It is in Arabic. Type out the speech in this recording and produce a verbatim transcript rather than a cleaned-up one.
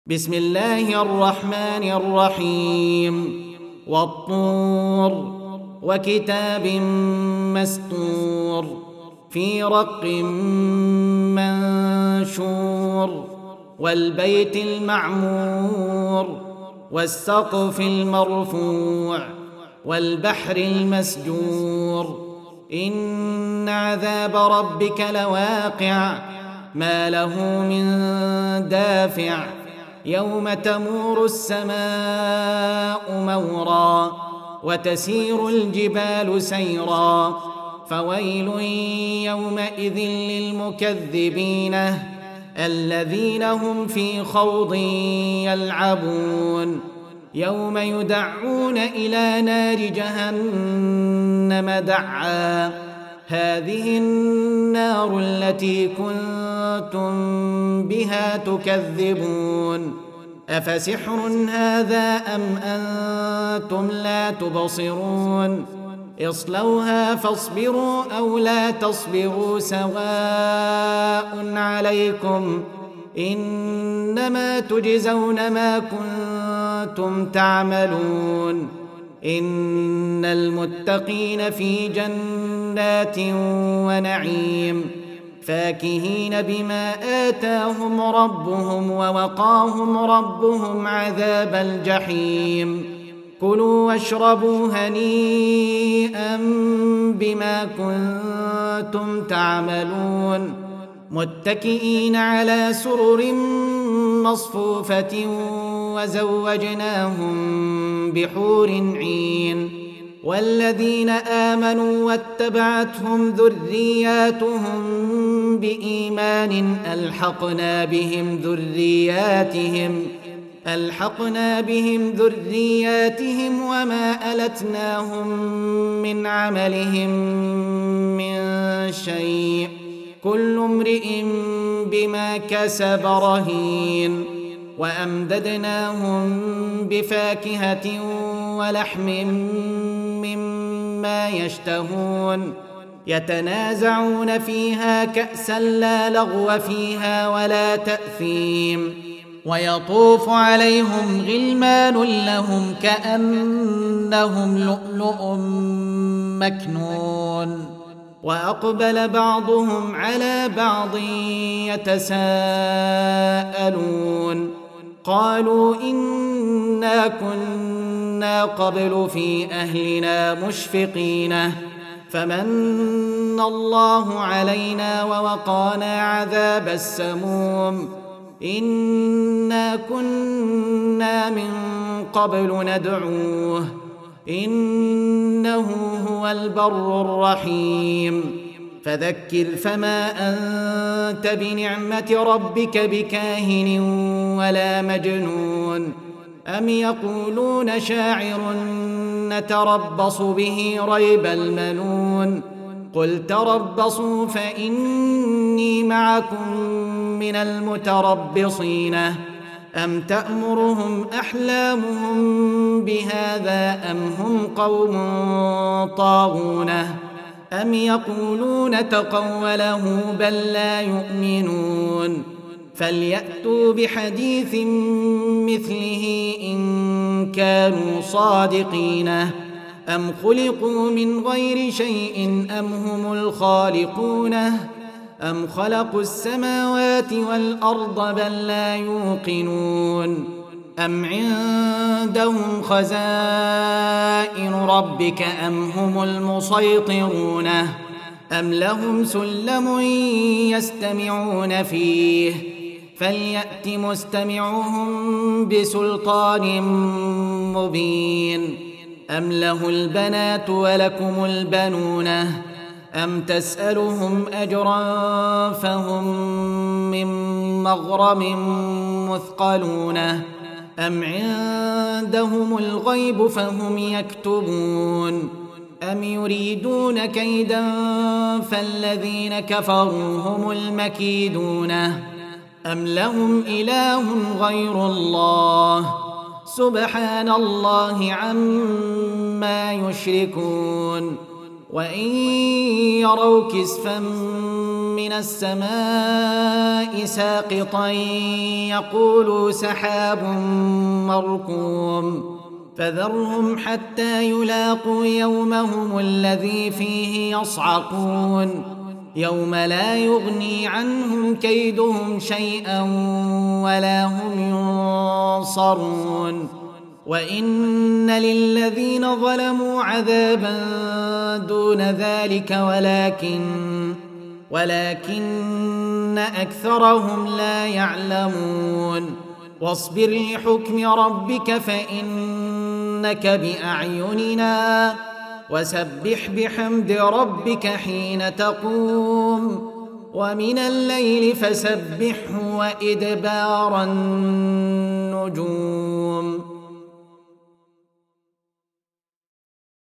بسم الله الرحمن الرحيم والطور وكتاب مسطور في رق منشور والبيت المعمور والسقف المرفوع والبحر المسجور إن عذاب ربك لواقع ما له من دافع يوم تمور السماء مورا وتسير الجبال سيرا فويل يومئذ للمكذبين الذين هم في خوض يلعبون يوم يدعون إلى نار جهنم دعا هذه النار التي كنتم بها تكذبون أفسحر هذا أم أنتم لا تبصرون اصلوها فاصبروا أو لا تصبروا سواء عليكم إنما تجزون ما كنتم تعملون إن المتقين في جنات ونعيم فاكهين بما آتاهم ربهم ووقاهم ربهم عذاب الجحيم كلوا واشربوا هنيئا بما كنتم تعملون متكئين على سرر مصفوفة وزوجناهم بحور عين والذين آمنوا واتبعتهم ذرياتهم بإيمان ألحقنا بهم ذرياتهم ألحقنا بهم ذرياتهم وما ألتناهم من عملهم من شيء كل امرئ بما كسب رهين وأمددناهم بفاكهة ولحم مما يشتهون يتنازعون فيها كأسا لا لغو فيها ولا تأثيم ويطوف عليهم غلمان لهم كأنهم لؤلؤ مكنون وأقبل بعضهم على بعض يتساءلون قالوا إنا كنا قبل في أهلنا مشفقين فمن الله علينا ووقانا عذاب السموم إنا كنا من قبل ندعوه إنه هو البر الرحيم فذكر فما أنت بنعمة ربك بكاهن ولا مجنون أم يقولون شاعر نتربص به ريب المنون قل تربصوا فإني معكم من المتربصين أم تأمرهم أحلامهم بهذا أم هم قوم طاغون أم يقولون تقوله بل لا يؤمنون فليأتوا بحديث مثله إن كانوا صادقين أم خلقوا من غير شيء أم هم الخالقون أم خلقوا السماوات والأرض بل لا يوقنون أم عندهم خزائن ربك أم هم المسيطرون أم لهم سلم يستمعون فيه فليأت مستمعهم بسلطان مبين أم له البنات ولكم البنون أم تسألهم أجرا فهم من مغرم مثقلون أم عندهم الغيب فهم يكتبون أم يريدون كيدا فالذين كفروا هم المكيدون أم لهم إله غير الله سبحان الله عما يشركون وإن يروا كسفا من السماء ساقطا يقولوا سحاب مركوم فذرهم حتى يلاقوا يومهم الذي فيه يصعقون يوم لا يغني عنهم كيدهم شيئا ولا هم ينصرون وإن للذين ظلموا عذابا دون ذلك ولكن ولكن أكثرهم لا يعلمون واصبر لحكم ربك فإنك بأعيننا وسبح بحمد ربك حين تقوم ومن الليل فسبحه وإدبار النجوم